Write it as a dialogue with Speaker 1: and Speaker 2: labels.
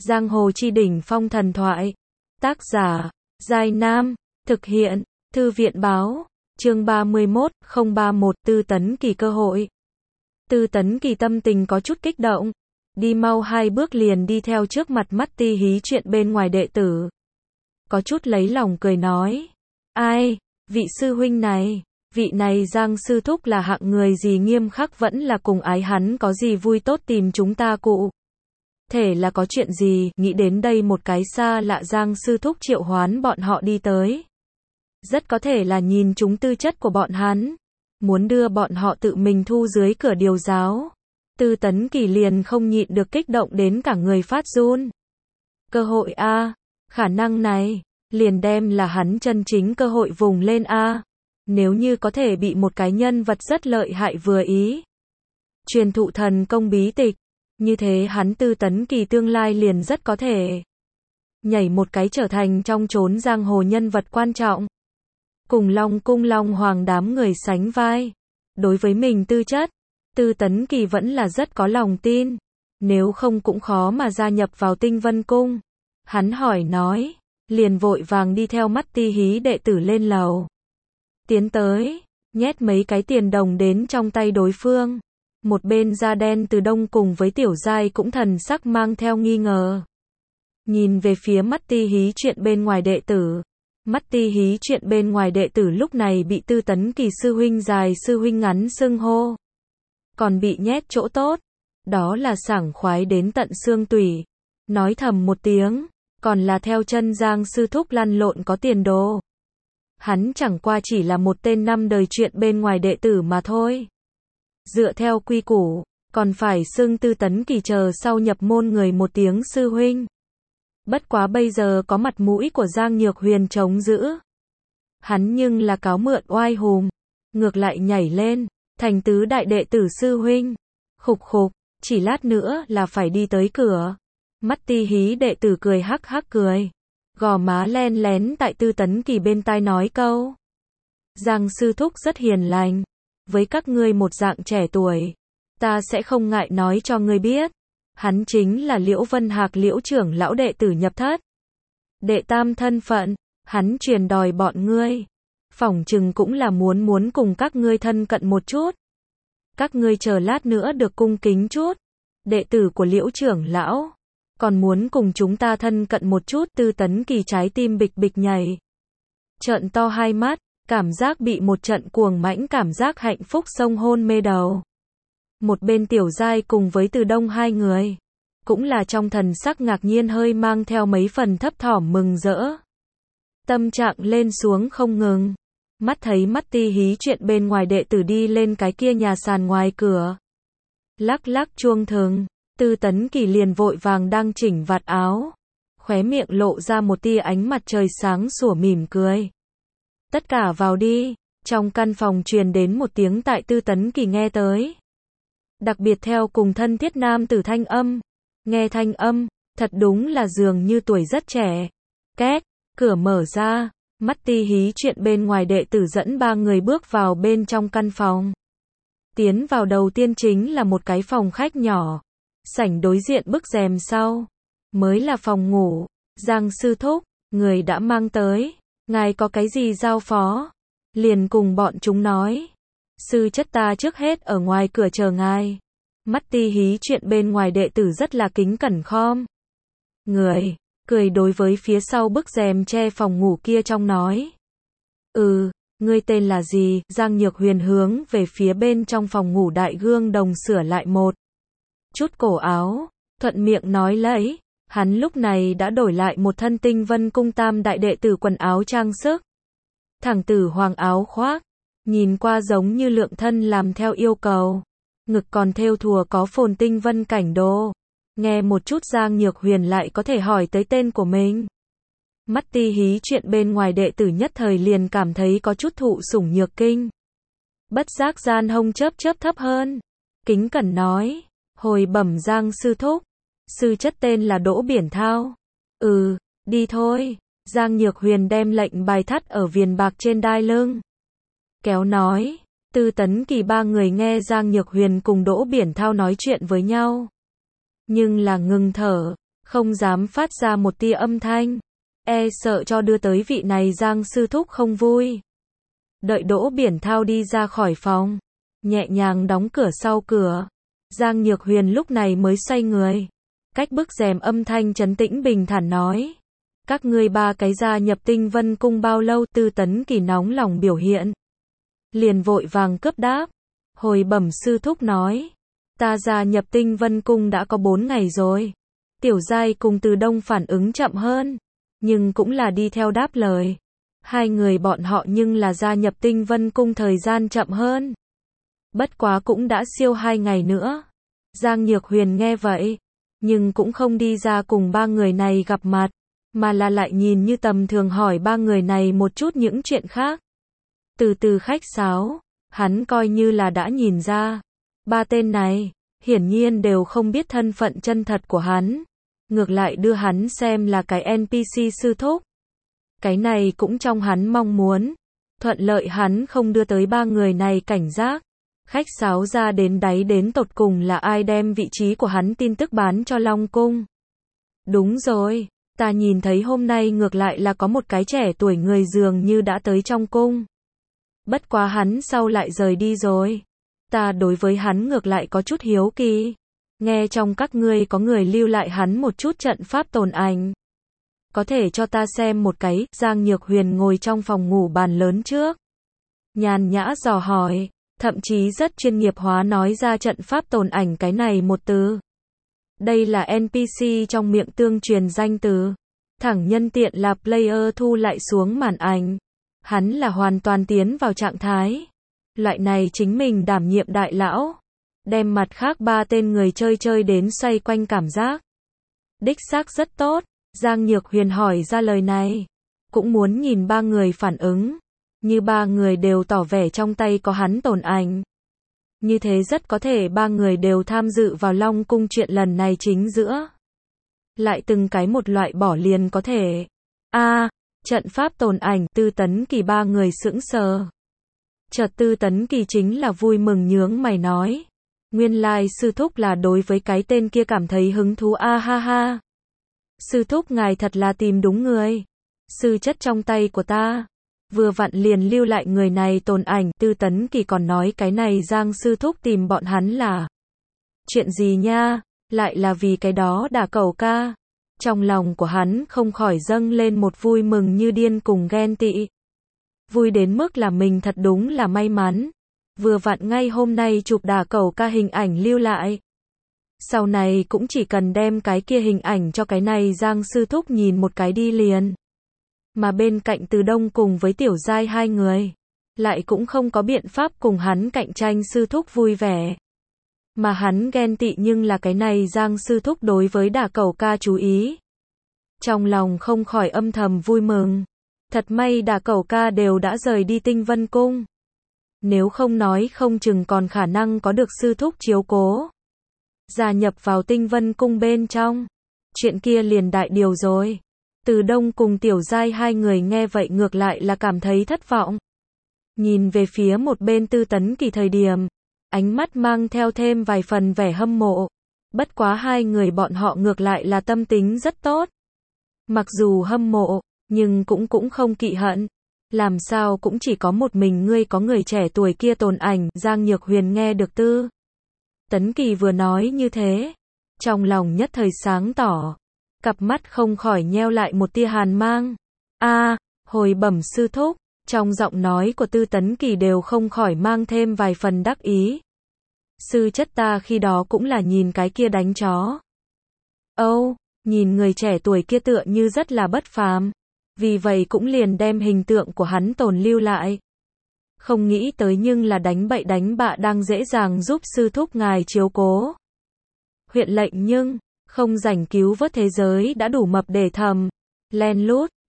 Speaker 1: Giang hồ chi đỉnh phong thần thoại. Tác giả, Giai Nam. Thực hiện, Thư viện báo. Chương 31, 031 Tư Tấn Kỳ cơ hội. Tư Tấn Kỳ tâm tình có chút kích động. Đi mau 2 bước liền đi theo trước mặt mắt ti hí chuyện bên ngoài đệ tử. Có chút lấy lòng cười nói. Ai, vị sư huynh này, vị này Giang sư thúc là hạng người gì nghiêm khắc vẫn là cùng ái hắn có gì vui tốt tìm chúng ta cụ. Thể là có chuyện gì, nghĩ đến đây một cái xa lạ Giang sư thúc triệu hoán bọn họ đi tới. Rất có thể là nhìn chúng tư chất của bọn hắn, muốn đưa bọn họ tự mình thu dưới cửa điều giáo. Tư Tấn Kỳ liền không nhịn được kích động đến cả người phát run. Cơ hội a, khả năng này, liền đem là hắn chân chính cơ hội vùng lên a. Nếu như có thể bị một cái nhân vật rất lợi hại vừa ý, truyền thụ thần công bí tịch, như thế hắn Tư Tấn Kỳ tương lai liền rất có thể nhảy một cái trở thành trong chốn giang hồ nhân vật quan trọng. Cùng Long Cung Long Hoàng đám người sánh vai. Đối với mình tư chất, Tư Tấn Kỳ vẫn là rất có lòng tin. Nếu không cũng khó mà gia nhập vào Tinh Vân Cung. Hắn hỏi nói, liền vội vàng đi theo mắt ti hí đệ tử lên lầu. Tiến tới, nhét mấy cái tiền đồng đến trong tay đối phương. Một bên da đen Từ Đông cùng với Tiểu Giai cũng thần sắc mang theo nghi ngờ. Nhìn về phía mắt ti hí chuyện bên ngoài đệ tử. Mắt ti hí chuyện bên ngoài đệ tử lúc này bị Tư Tấn Kỳ sư huynh dài sư huynh ngắn xưng hô. Còn bị nhét chỗ tốt. Đó là sảng khoái đến tận xương tủy. Nói thầm một tiếng. Còn là theo chân Giang sư thúc lăn lộn có tiền đồ. Hắn chẳng qua chỉ là một tên năm đời chuyện bên ngoài đệ tử mà thôi. Dựa theo quy củ, còn phải xưng Tư Tấn Kỳ chờ sau nhập môn người một tiếng sư huynh. Bất quá bây giờ có mặt mũi của Giang Nhược Huyền chống giữ. Hắn nhưng là cáo mượn oai hùm. Ngược lại nhảy lên, thành tứ đại đệ tử sư huynh. Khục khục, chỉ lát nữa là phải đi tới cửa. Mắt ti hí đệ tử cười hắc hắc cười. Gò má len lén tại Tư Tấn Kỳ bên tai nói câu. Giang sư thúc rất hiền lành. Với các ngươi một dạng trẻ tuổi, ta sẽ không ngại nói cho ngươi biết. Hắn chính là Liễu Vân Hạc Liễu trưởng lão đệ tử nhập thất. Đệ tam thân phận, hắn truyền đòi bọn ngươi. Phỏng chừng cũng là muốn cùng các ngươi thân cận một chút. Các ngươi chờ lát nữa được cung kính chút. Đệ tử của Liễu trưởng lão, còn muốn cùng chúng ta thân cận một chút. Tư Tấn Kỳ trái tim bịch bịch nhảy. Trợn to hai mắt. Cảm giác bị một trận cuồng mãnh cảm giác hạnh phúc xông hôn mê đầu. Một bên Tiểu Giai cùng với Từ Đông hai người, cũng là trong thần sắc ngạc nhiên hơi mang theo mấy phần thấp thỏm mừng rỡ. Tâm trạng lên xuống không ngừng. Mắt thấy mắt ti hí chuyện bên ngoài đệ tử đi lên cái kia nhà sàn ngoài cửa. Lắc lắc chuông thừng, Tư Tấn Kỳ liền vội vàng đang chỉnh vạt áo. Khóe miệng lộ ra một tia ánh mặt trời sáng sủa mỉm cười. Tất cả vào đi, trong căn phòng truyền đến một tiếng tại Tư Tấn Kỳ nghe tới. Đặc biệt theo cùng thân thiết nam tử thanh âm. Nghe thanh âm, thật đúng là dường như tuổi rất trẻ. Két, cửa mở ra, mắt ti hí chuyện bên ngoài đệ tử dẫn 3 người bước vào bên trong căn phòng. Tiến vào đầu tiên chính là một cái phòng khách nhỏ. Sảnh đối diện bức rèm sau. Mới là phòng ngủ. Giang sư thúc, người đã mang tới. Ngài có cái gì giao phó? Liền cùng bọn chúng nói. Sư chất ta trước hết ở ngoài cửa chờ ngài. Mắt ti hí chuyện bên ngoài đệ tử rất là kính cẩn khom. Người, cười đối với phía sau bức rèm che phòng ngủ kia trong nói. Ngươi tên là gì? Giang Nhược Huyền hướng về phía bên trong phòng ngủ đại gương đồng sửa lại một chút cổ áo. Thuận miệng nói lấy. Hắn lúc này đã đổi lại một thân Tinh Vân Cung tam đại đệ tử quần áo trang sức. Thẳng tử hoàng áo khoác, nhìn qua giống như lượng thân làm theo yêu cầu. Ngực còn thêu thùa có phồn tinh vân cảnh đồ. Nghe một chút Giang Nhược Huyền lại có thể hỏi tới tên của mình. Mắt ti hí chuyện bên ngoài đệ tử nhất thời liền cảm thấy có chút thụ sủng nhược kinh. Bất giác gian hông chớp thấp hơn. Kính cẩn nói, hồi bẩm Giang sư thúc. Sư chất tên là Đỗ Biển Thao. Đi thôi. Giang Nhược Huyền đem lệnh bài thắt ở viền bạc trên đai lưng. Kéo nói. Tư Tấn Kỳ 3 người nghe Giang Nhược Huyền cùng Đỗ Biển Thao nói chuyện với nhau. Nhưng là ngừng thở. không dám phát ra một tia âm thanh, e sợ cho đưa tới vị này Giang sư thúc không vui. Đợi Đỗ Biển Thao đi ra khỏi phòng, nhẹ nhàng đóng cửa sau cửa, Giang Nhược Huyền lúc này mới xoay người, cách bức rèm âm thanh trấn tĩnh bình thản nói: các ngươi ba cái gia nhập Tinh Vân Cung bao lâu? Tư Tấn Kỳ nóng lòng biểu hiện, liền vội vàng cướp đáp. Hồi bẩm sư thúc nói, ta gia nhập Tinh Vân Cung đã có 4 ngày rồi. Tiểu Giai cùng Từ Đông phản ứng chậm hơn, nhưng cũng là đi theo đáp lời. Hai người bọn họ nhưng là gia nhập Tinh Vân Cung thời gian chậm hơn. Bất quá cũng đã siêu 2 ngày nữa. Giang Nhược Huyền nghe vậy, nhưng cũng không đi ra cùng ba người này gặp mặt, mà là lại nhìn như tầm thường hỏi ba người này một chút những chuyện khác. Từ từ khách sáo, hắn coi như là đã nhìn ra, ba tên này, hiển nhiên đều không biết thân phận chân thật của hắn, ngược lại đưa hắn xem là cái NPC sư thúc. Cái này cũng trong hắn mong muốn, thuận lợi hắn không đưa tới ba người này cảnh giác. Khách sáo ra đến đáy đến tột cùng là ai đem vị trí của hắn tin tức bán cho Long Cung. Đúng rồi, ta nhìn thấy hôm nay ngược lại là có một cái trẻ tuổi người dường như đã tới trong cung. Bất quá hắn sau lại rời đi rồi. Ta đối với hắn ngược lại có chút hiếu kỳ. Nghe trong các ngươi có người lưu lại hắn một chút trận pháp tồn ảnh. Có thể cho ta xem một cái. Giang Nhược Huyền ngồi trong phòng ngủ bàn lớn trước, nhàn nhã dò hỏi, thậm chí rất chuyên nghiệp hóa nói ra trận pháp tồn ảnh cái này một từ. Đây là NPC trong miệng tương truyền danh từ. Thẳng nhân tiện là player thu lại xuống màn ảnh. Hắn là hoàn toàn tiến vào trạng thái. Loại này chính mình đảm nhiệm đại lão. Đem mặt khác ba tên người chơi đến xoay quanh cảm giác. Đích xác rất tốt. Giang Nhược Huyền hỏi ra lời này. Cũng muốn nhìn ba người phản ứng. Như ba người đều tỏ vẻ trong tay có hắn tồn ảnh. Như thế rất có thể ba người đều tham dự vào Long Cung chuyện lần này chính giữa. Lại từng cái một loại bỏ liền có thể. Trận pháp tồn ảnh. Tư Tấn Kỳ ba người sững sờ. Chợt Tư Tấn Kỳ chính là vui mừng nhướng mày nói. Nguyên lai sư thúc là đối với cái tên kia cảm thấy hứng thú ha ha. Sư thúc ngài thật là tìm đúng người. Sư chất trong tay của ta. Vừa vặn liền lưu lại người này tồn ảnh. Tư Tấn Kỳ còn nói cái này Giang sư thúc tìm bọn hắn là. Chuyện gì nha, lại là vì cái đó đả cẩu ca. Trong lòng của hắn không khỏi dâng lên một vui mừng như điên cùng ghen tị. Vui đến mức là mình thật đúng là may mắn. Vừa vặn ngay hôm nay chụp đả cẩu ca hình ảnh lưu lại. Sau này cũng chỉ cần đem cái kia hình ảnh cho cái này Giang sư thúc nhìn một cái đi liền. Mà bên cạnh Từ Đông cùng với Tiểu Giai hai người, lại cũng không có biện pháp cùng hắn cạnh tranh sư thúc vui vẻ. Mà hắn ghen tị nhưng là cái này Giang sư thúc đối với đả cẩu ca chú ý. Trong lòng không khỏi âm thầm vui mừng. Thật may đả cẩu ca đều đã rời đi Tinh Vân Cung. Nếu không nói không chừng còn khả năng có được sư thúc chiếu cố. Gia nhập vào Tinh Vân Cung bên trong. Chuyện kia liền đại điều rồi. Từ Đông cùng Tiểu Giai hai người nghe vậy ngược lại là cảm thấy thất vọng. Nhìn về phía một bên Tư Tấn Kỳ thời điểm, ánh mắt mang theo thêm vài phần vẻ hâm mộ. Bất quá hai người bọn họ ngược lại là tâm tính rất tốt. Mặc dù hâm mộ, nhưng cũng không kỵ hận. Làm sao cũng chỉ có một mình ngươi có người trẻ tuổi kia tồn ảnh. Giang Nhược Huyền nghe được Tư Tấn Kỳ vừa nói như thế, trong lòng nhất thời sáng tỏ. Cặp mắt không khỏi nheo lại một tia hàn mang. Hồi bẩm sư thúc, trong giọng nói của Tư Tấn Kỳ đều không khỏi mang thêm vài phần đắc ý. Sư chất ta khi đó cũng là nhìn cái kia đánh chó. Nhìn người trẻ tuổi kia tựa như rất là bất phàm. Vì vậy cũng liền đem hình tượng của hắn tồn lưu lại. Không nghĩ tới nhưng là đánh bậy đánh bạ đang dễ dàng giúp sư thúc ngài chiếu cố. Huyện lệnh nhưng không rảnh cứu vớt thế giới đã đủ mập để thầm. Len lút,